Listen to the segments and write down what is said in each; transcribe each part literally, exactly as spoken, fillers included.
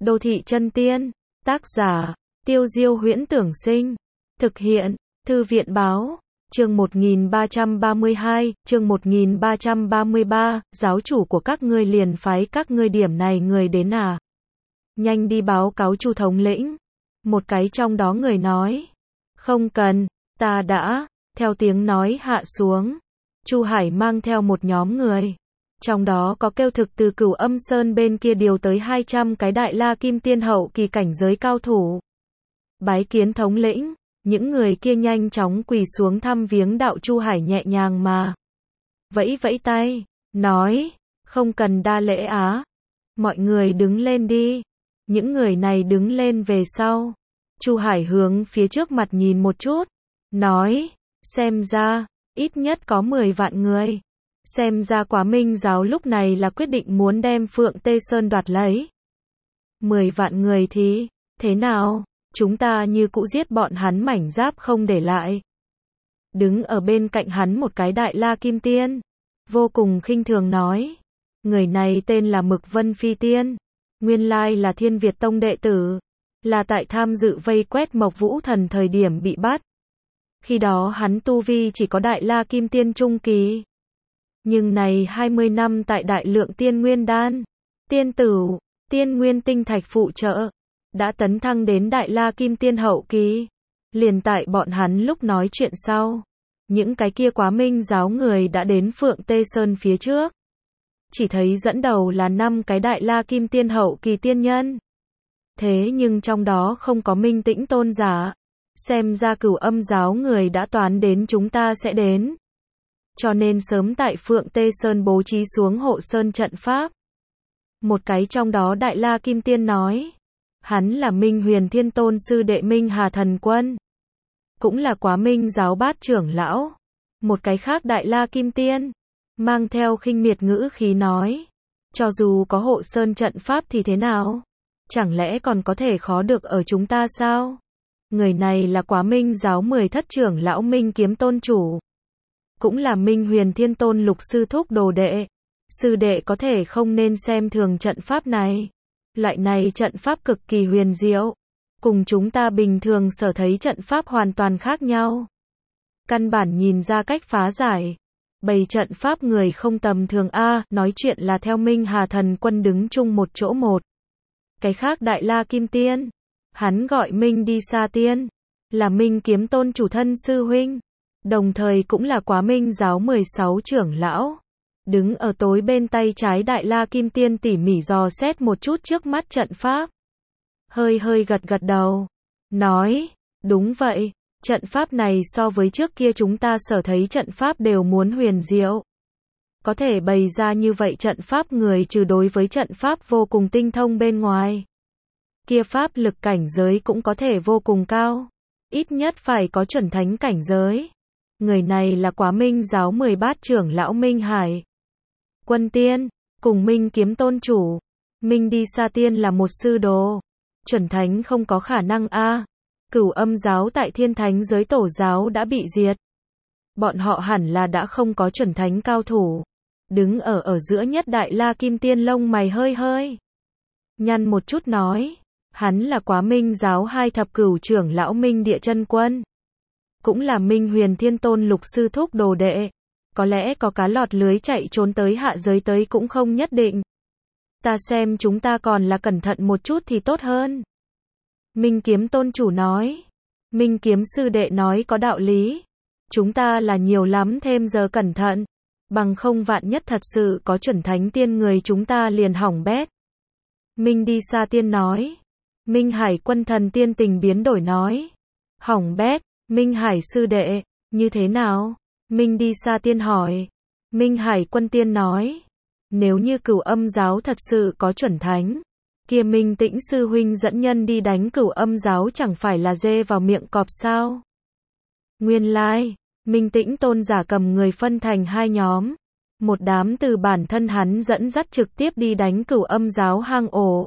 Đô thị chân tiên. Tác giả, Tiêu Diêu Huyễn Tưởng Sinh. Thực hiện, Thư viện Báo. Chương một nghìn ba trăm ba mươi hai, chương một nghìn ba trăm ba mươi ba, giáo chủ của các ngươi liền phái các ngươi điểm này người đến à? Nhanh đi báo cáo Chu thống lĩnh. Một cái trong đó người nói. Không cần, ta đã, theo tiếng nói hạ xuống. Chu Hải mang theo một nhóm người. Trong đó có kêu thực từ Cửu Âm Sơn bên kia điều tới hai trăm cái đại la kim tiên hậu kỳ cảnh giới cao thủ. Bái kiến thống lĩnh, những người kia nhanh chóng quỳ xuống thăm viếng đạo. Chu Hải nhẹ nhàng mà vẫy vẫy tay, nói, không cần đa lễ á. Mọi người đứng lên đi. Những người này đứng lên về sau. Chu Hải hướng phía trước mặt nhìn một chút, nói, xem ra, ít nhất có mười vạn người. Xem ra Quá Minh giáo lúc này là quyết định muốn đem Phượng Tê Sơn đoạt lấy. Mười vạn người thì, thế nào, chúng ta như cũ giết bọn hắn mảnh giáp không để lại. Đứng ở bên cạnh hắn một cái đại la kim tiên, vô cùng khinh thường nói, người này tên là Mực Vân Phi Tiên, nguyên lai là Thiên Việt Tông đệ tử, là tại tham dự vây quét Mộc Vũ Thần thời điểm bị bắt. Khi đó hắn tu vi chỉ có đại la kim tiên trung kỳ. Nhưng này hai mươi năm tại đại lượng tiên nguyên đan, tiên tử, tiên nguyên tinh thạch phụ trợ, đã tấn thăng đến đại la kim tiên hậu kỳ. Liền tại bọn hắn lúc nói chuyện sau, những cái kia Quá Minh giáo người đã đến Phượng Tê Sơn phía trước. Chỉ thấy dẫn đầu là năm cái đại la kim tiên hậu kỳ tiên nhân. Thế nhưng trong đó không có Minh Tĩnh tôn giả. Xem ra Cửu Âm giáo người đã toán đến chúng ta sẽ đến. Cho nên sớm tại Phượng Tê Sơn bố trí xuống hộ sơn trận pháp. Một cái trong đó đại la kim tiên nói, hắn là Minh Huyền Thiên Tôn sư đệ Minh Hà Thần Quân, cũng là Quá Minh giáo bát trưởng lão. Một cái khác đại la kim tiên mang theo khinh miệt ngữ khí nói, cho dù có hộ sơn trận pháp thì thế nào, chẳng lẽ còn có thể khó được ở chúng ta sao? Người này là Quá Minh giáo mười thất trưởng lão Minh Kiếm Tôn chủ, cũng là Minh Huyền Thiên Tôn lục sư thúc đồ đệ. Sư đệ có thể không nên xem thường trận pháp này. Loại này trận pháp cực kỳ huyền diệu, cùng chúng ta bình thường sở thấy trận pháp hoàn toàn khác nhau. Căn bản nhìn ra cách phá giải. Bày trận pháp người không tầm thường a, nói chuyện là theo Minh Hà Thần Quân đứng chung một chỗ một. Cái khác đại la kim tiên, hắn gọi Minh Đi Sa Tiên, là Minh Kiếm Tôn chủ thân sư huynh, đồng thời cũng là Quá Minh giáo mười sáu trưởng lão. Đứng ở tối bên tay trái đại la kim tiên tỉ mỉ dò xét một chút trước mắt trận pháp. Hơi hơi gật gật đầu, nói, đúng vậy, trận pháp này so với trước kia chúng ta sở thấy trận pháp đều muốn huyền diệu. Có thể bày ra như vậy trận pháp người trừ đối với trận pháp vô cùng tinh thông bên ngoài. Kia pháp lực cảnh giới cũng có thể vô cùng cao. Ít nhất phải có chuẩn thánh cảnh giới. Người này là Quá Minh giáo mười bát trưởng lão Minh Hải Quân Tiên, cùng Minh Kiếm Tôn chủ. Minh Đi Sa Tiên là một sư đồ. Chuẩn thánh không có khả năng a. Cửu Âm giáo tại Thiên Thánh giới tổ giáo đã bị diệt. Bọn họ hẳn là đã không có chuẩn thánh cao thủ. Đứng ở ở giữa nhất đại la kim tiên lông mày hơi hơi nhăn một chút nói, hắn là Quá Minh giáo hai thập cửu trưởng lão Minh Địa Chân Quân, cũng là Minh Huyền Thiên Tôn lục sư thúc đồ đệ. Có lẽ có cá lọt lưới chạy trốn tới hạ giới tới cũng không nhất định. Ta xem chúng ta còn là cẩn thận một chút thì tốt hơn. Minh Kiếm Tôn chủ nói. Minh Kiếm sư đệ nói có đạo lý. Chúng ta là nhiều lắm thêm giờ cẩn thận. Bằng không vạn nhất thật sự có chuẩn thánh tiên người chúng ta liền hỏng bét. Minh Đi Sa Tiên nói. Minh Hải Quân Thần Tiên tình biến đổi nói. Hỏng bét, Minh Hải sư đệ, như thế nào? Minh Đi Sa Tiên hỏi. Minh Hải Quân Tiên nói, nếu như Cửu Âm giáo thật sự có chuẩn thánh, kia Minh Tĩnh sư huynh dẫn nhân đi đánh Cửu Âm giáo chẳng phải là dê vào miệng cọp sao? Nguyên lai, Minh Tĩnh tôn giả cầm người phân thành hai nhóm, một đám từ bản thân hắn dẫn dắt trực tiếp đi đánh Cửu Âm giáo hang ổ,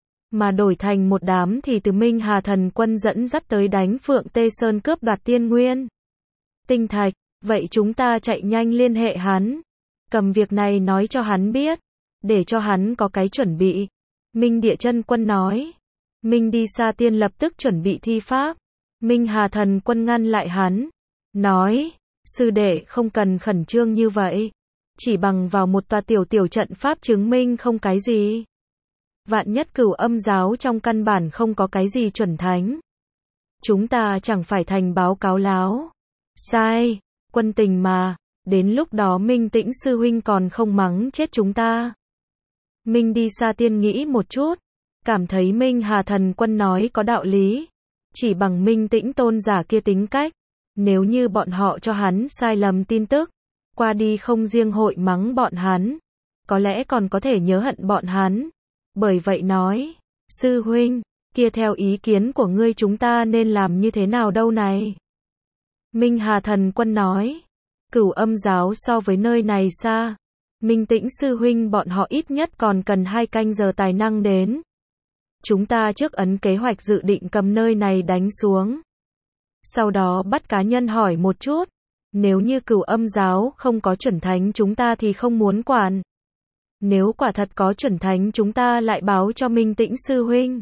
mà đổi thành một đám thì từ Minh Hà Thần Quân dẫn dắt tới đánh Phượng Tê Sơn cướp đoạt tiên nguyên tinh thạch. Vậy chúng ta chạy nhanh liên hệ hắn, cầm việc này nói cho hắn biết, để cho hắn có cái chuẩn bị. Minh Địa Chân Quân nói. Minh Đi Sa Tiên lập tức chuẩn bị thi pháp. Minh Hà Thần Quân ngăn lại hắn. Nói, sư đệ không cần khẩn trương như vậy. Chỉ bằng vào một tòa tiểu tiểu trận pháp chứng minh không cái gì. Vạn nhất Cửu Âm giáo trong căn bản không có cái gì chuẩn thánh. Chúng ta chẳng phải thành báo cáo láo. Sai, quân tình mà, đến lúc đó Minh Tĩnh sư huynh còn không mắng chết chúng ta. Minh Đi Sa Tiên nghĩ một chút, cảm thấy Minh Hà Thần Quân nói có đạo lý. Chỉ bằng Minh Tĩnh tôn giả kia tính cách, nếu như bọn họ cho hắn sai lầm tin tức, qua đi không riêng hội mắng bọn hắn, có lẽ còn có thể nhớ hận bọn hắn. Bởi vậy nói, sư huynh, kia theo ý kiến của ngươi chúng ta nên làm như thế nào đâu này? Minh Hà Thần Quân nói, Cửu Âm giáo so với nơi này xa, Minh Tĩnh sư huynh bọn họ ít nhất còn cần hai canh giờ tài năng đến. Chúng ta trước ấn kế hoạch dự định cầm nơi này đánh xuống. Sau đó bắt cá nhân hỏi một chút, nếu như Cửu Âm giáo không có chuẩn thánh chúng ta thì không muốn quản. Nếu quả thật có chuẩn thánh chúng ta lại báo cho Minh Tĩnh sư huynh.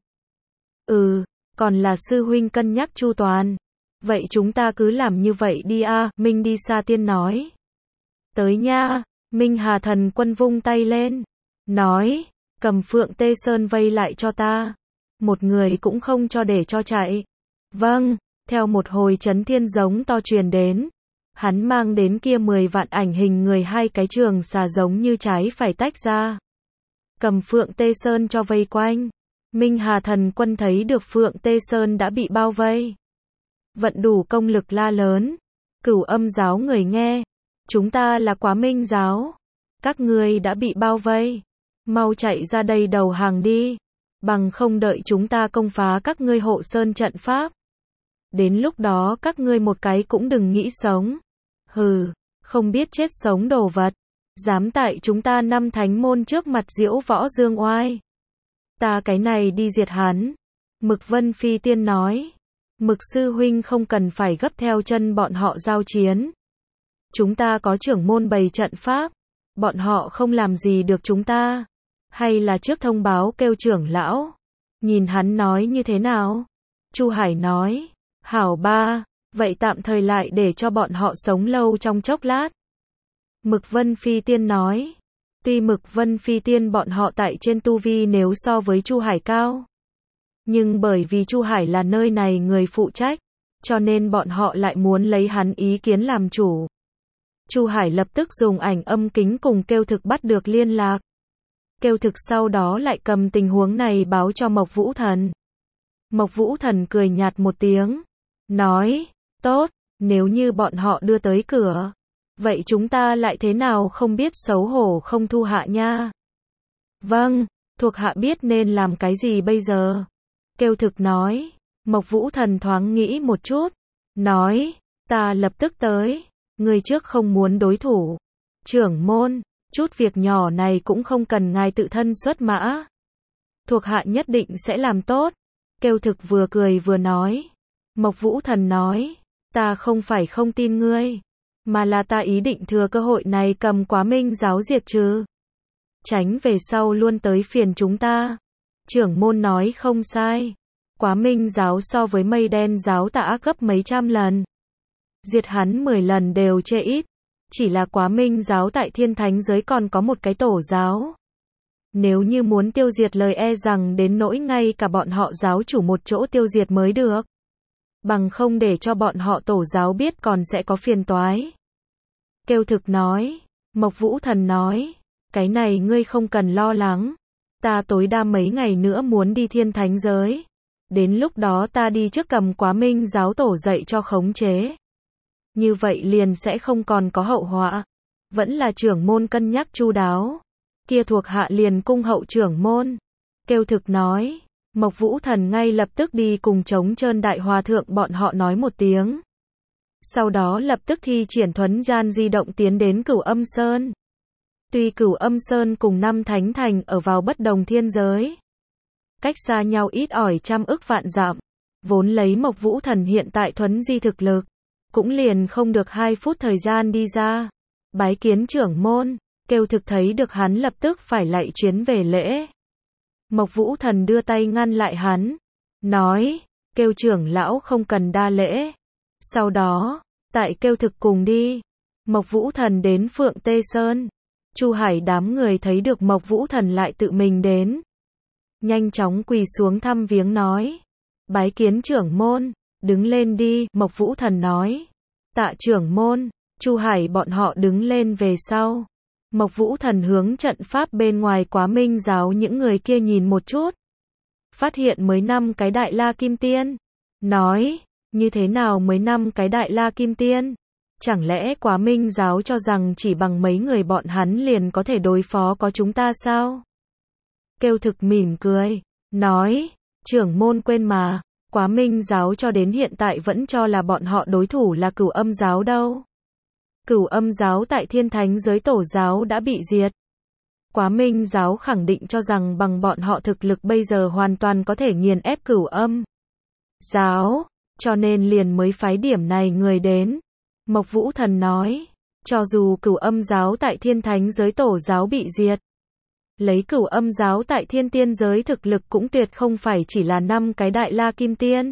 Ừ, còn là sư huynh cân nhắc chu toàn. Vậy chúng ta cứ làm như vậy đi a, à, Minh Đi Sa Tiên nói. Tới nha, Minh Hà Thần Quân vung tay lên. Nói, cầm Phượng Tê Sơn vây lại cho ta. Một người cũng không cho để cho chạy. Vâng, theo một hồi chấn thiên giống to truyền đến. Hắn mang đến kia mười vạn ảnh hình người hai cái trường xà giống như trái phải tách ra. Cầm Phượng Tê Sơn cho vây quanh. Minh Hà Thần Quân thấy được Phượng Tê Sơn đã bị bao vây. Vận đủ công lực la lớn. Cửu Âm giáo người nghe. Chúng ta là Quá Minh giáo. Các ngươi đã bị bao vây. Mau chạy ra đây đầu hàng đi. Bằng không đợi chúng ta công phá các ngươi hộ sơn trận pháp. Đến lúc đó các ngươi một cái cũng đừng nghĩ sống. Hừ, không biết chết sống đồ vật. Dám tại chúng ta năm thánh môn trước mặt diễu võ dương oai. Ta cái này đi diệt hắn. Mực Vân Phi Tiên nói. Mực sư huynh không cần phải gấp theo chân bọn họ giao chiến. Chúng ta có trưởng môn bày trận pháp. Bọn họ không làm gì được chúng ta. Hay là trước thông báo kêu trưởng lão. Nhìn hắn nói như thế nào? Chu Hải nói. Hảo ba, vậy tạm thời lại để cho bọn họ sống lâu trong chốc lát. Mực Vân Phi Tiên nói. Tuy Mực Vân Phi Tiên bọn họ tại trên tu vi nếu so với Chu Hải cao. Nhưng bởi vì Chu Hải là nơi này người phụ trách, cho nên bọn họ lại muốn lấy hắn ý kiến làm chủ. Chu Hải lập tức dùng ảnh âm kính cùng Kêu Thực bắt được liên lạc. Kêu Thực sau đó lại cầm tình huống này báo cho Mộc Vũ Thần. Mộc Vũ Thần cười nhạt một tiếng. Nói, tốt, nếu như bọn họ đưa tới cửa. Vậy chúng ta lại thế nào không biết xấu hổ không thu hạ nha. Vâng, thuộc hạ biết nên làm cái gì bây giờ. Kêu Thực nói. Mộc Vũ Thần thoáng nghĩ một chút. Nói, ta lập tức tới. Người trước không muốn đối thủ. Trưởng môn, chút việc nhỏ này cũng không cần ngài tự thân xuất mã. Thuộc hạ nhất định sẽ làm tốt. Kêu Thực vừa cười vừa nói. Mộc Vũ Thần nói, ta không phải không tin ngươi, mà là ta ý định thừa cơ hội này cầm Quá Minh giáo diệt trừ. Tránh về sau luôn tới phiền chúng ta. Trưởng môn nói không sai. Quá Minh giáo so với Mây Đen giáo tả gấp mấy trăm lần. Diệt hắn mười lần đều chê ít. Chỉ là Quá Minh giáo tại thiên thánh giới còn có một cái tổ giáo. Nếu như muốn tiêu diệt lời e rằng đến nỗi ngay cả bọn họ giáo chủ một chỗ tiêu diệt mới được. Bằng không để cho bọn họ tổ giáo biết còn sẽ có phiền toái. Kêu Thực nói. Mộc Vũ Thần nói. Cái này ngươi không cần lo lắng. Ta tối đa mấy ngày nữa muốn đi thiên thánh giới. Đến lúc đó ta đi trước cầm Quá Minh giáo tổ dạy cho khống chế. Như vậy liền sẽ không còn có hậu họa. Vẫn là trưởng môn cân nhắc chu đáo. Kia thuộc hạ liền cung hậu trưởng môn. Kêu Thực nói. Mộc Vũ Thần ngay lập tức đi cùng Trống Trơn Đại Hòa Thượng bọn họ nói một tiếng. Sau đó lập tức thi triển thuấn gian di động tiến đến Cửu Âm Sơn. Tuy Cửu Âm Sơn cùng năm thánh thành ở vào bất đồng thiên giới. Cách xa nhau ít ỏi trăm ức vạn dặm. Vốn lấy Mộc Vũ Thần hiện tại thuấn di thực lực. Cũng liền không được hai phút thời gian đi ra. Bái kiến trưởng môn. Kêu Thực thấy được hắn lập tức phải lạy chuyến về lễ. Mộc Vũ Thần đưa tay ngăn lại hắn, nói, kêu trưởng lão không cần đa lễ. Sau đó, tại kêu thực cùng đi. Mộc Vũ Thần đến Phượng Tê Sơn. Chu Hải đám người thấy được Mộc Vũ Thần lại tự mình đến. Nhanh chóng quỳ xuống thăm viếng nói. Bái kiến trưởng môn, đứng lên đi, Mộc Vũ Thần nói. Tạ trưởng môn, Chu Hải bọn họ đứng lên về sau. Mộc Vũ Thần hướng trận pháp bên ngoài Quá Minh giáo những người kia nhìn một chút. Phát hiện mới năm cái Đại La Kim Tiên. Nói, như thế nào mới năm cái Đại La Kim Tiên? Chẳng lẽ Quá Minh giáo cho rằng chỉ bằng mấy người bọn hắn liền có thể đối phó có chúng ta sao? Kêu thực mỉm cười, nói, trưởng môn quên mà, Quá Minh giáo cho đến hiện tại vẫn cho là bọn họ đối thủ là Cửu Âm giáo đâu. Cửu Âm giáo tại Thiên Thánh giới tổ giáo đã bị diệt. Quá Minh giáo khẳng định cho rằng bằng bọn họ thực lực bây giờ hoàn toàn có thể nghiền ép Cửu Âm giáo, cho nên liền mới phái điểm này người đến. Mộc Vũ Thần nói, cho dù Cửu Âm giáo tại Thiên Thánh giới tổ giáo bị diệt, lấy Cửu Âm giáo tại Thiên Tiên giới thực lực cũng tuyệt không phải chỉ là năm cái Đại La Kim Tiên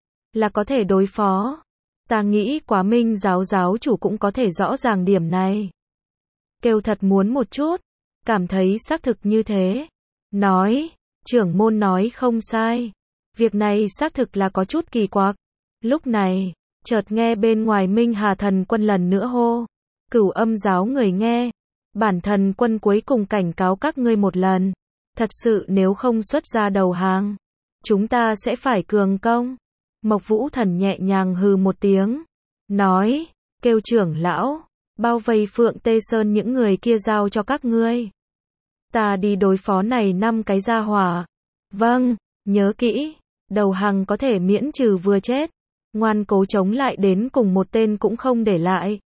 là có thể đối phó. Ta nghĩ Quá Minh giáo giáo chủ cũng có thể rõ ràng điểm này. Kêu thật muốn một chút, cảm thấy xác thực như thế. Nói, trưởng môn nói không sai. Việc này xác thực là có chút kỳ quặc. Lúc này, chợt nghe bên ngoài Minh Hà Thần Quân lần nữa hô. Cửu Âm giáo người nghe. Bản thần quân cuối cùng cảnh cáo các ngươi một lần. Thật sự nếu không xuất ra đầu hàng, chúng ta sẽ phải cường công. Mộc Vũ Thần nhẹ nhàng hừ một tiếng. Nói, kêu trưởng lão, bao vây Phượng Tê Sơn những người kia giao cho các ngươi. Ta đi đối phó này năm cái gia hỏa. Vâng, nhớ kỹ, đầu hàng có thể miễn trừ vừa chết. Ngoan cố chống lại đến cùng một tên cũng không để lại.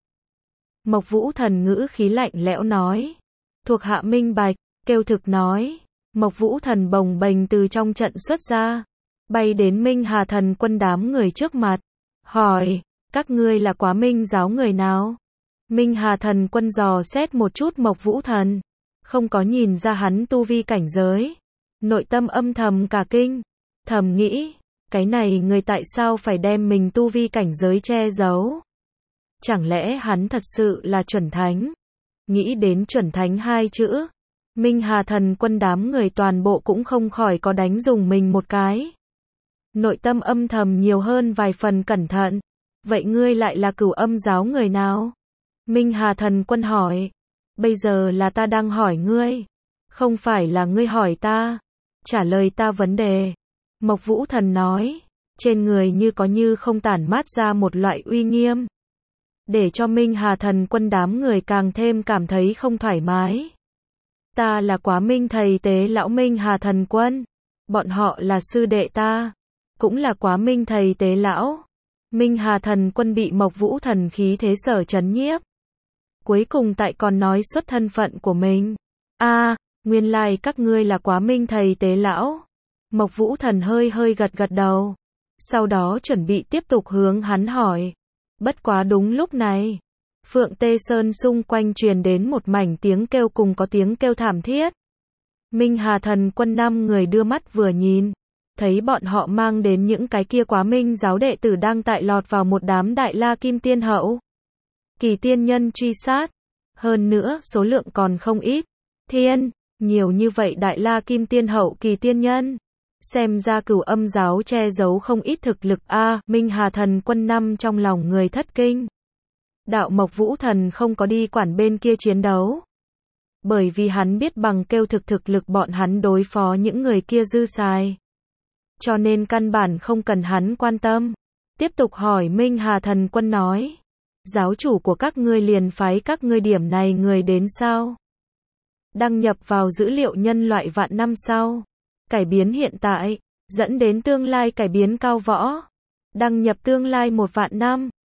Mộc Vũ Thần ngữ khí lạnh lẽo nói. Thuộc hạ minh bạch, kêu thực nói. Mộc Vũ Thần bồng bềnh từ trong trận xuất ra. Bay đến Minh Hà Thần Quân đám người trước mặt. Hỏi, các ngươi là Quá Minh giáo người nào? Minh Hà Thần Quân dò xét một chút Mộc Vũ Thần. Không có nhìn ra hắn tu vi cảnh giới. Nội tâm âm thầm cả kinh. Thầm nghĩ, cái này người tại sao phải đem mình tu vi cảnh giới che giấu? Chẳng lẽ hắn thật sự là chuẩn thánh? Nghĩ đến chuẩn thánh hai chữ. Minh Hà Thần Quân đám người toàn bộ cũng không khỏi có đánh dùng mình một cái. Nội tâm âm thầm nhiều hơn vài phần cẩn thận. Vậy ngươi lại là Cửu Âm giáo người nào? Minh Hà Thần Quân hỏi. Bây giờ là ta đang hỏi ngươi. Không phải là ngươi hỏi ta. Trả lời ta vấn đề. Mộc Vũ Thần nói. Trên người như có như không tản mát ra một loại uy nghiêm. Để cho Minh Hà Thần Quân đám người càng thêm cảm thấy không thoải mái. Ta là Quá Minh thầy tế lão Minh Hà Thần Quân. Bọn họ là sư đệ ta. Cũng là Quá Minh thầy tế lão. Minh Hà Thần Quân bị Mộc Vũ Thần khí thế sở chấn nhiếp. Cuối cùng tại còn nói xuất thân phận của mình. A, à, nguyên lai like các ngươi là Quá Minh thầy tế lão. Mộc Vũ Thần hơi hơi gật gật đầu. Sau đó chuẩn bị tiếp tục hướng hắn hỏi. Bất quá đúng lúc này, Phượng Tê Sơn xung quanh truyền đến một mảnh tiếng kêu cùng có tiếng kêu thảm thiết. Minh Hà Thần Quân năm người đưa mắt vừa nhìn, thấy bọn họ mang đến những cái kia Quá Minh giáo đệ tử đang tại lọt vào một đám Đại La Kim Tiên hậu kỳ tiên nhân truy sát. Hơn nữa số lượng còn không ít. Thiên, nhiều như vậy Đại La Kim Tiên hậu kỳ tiên nhân. Xem ra Cửu Âm giáo che giấu không ít thực lực a. À, Minh Hà Thần Quân năm trong lòng người thất kinh. Đạo Mộc Vũ Thần không có đi quản bên kia chiến đấu. Bởi vì hắn biết bằng kêu thực thực lực bọn hắn đối phó những người kia dư xài. Cho nên căn bản không cần hắn quan tâm. Tiếp tục hỏi Minh Hà Thần Quân nói. Giáo chủ của các ngươi liền phái các ngươi điểm này người đến sao? Đăng nhập vào dữ liệu nhân loại vạn năm sau. Cải biến hiện tại, dẫn đến tương lai cải biến cao võ. Đăng nhập tương lai một vạn năm.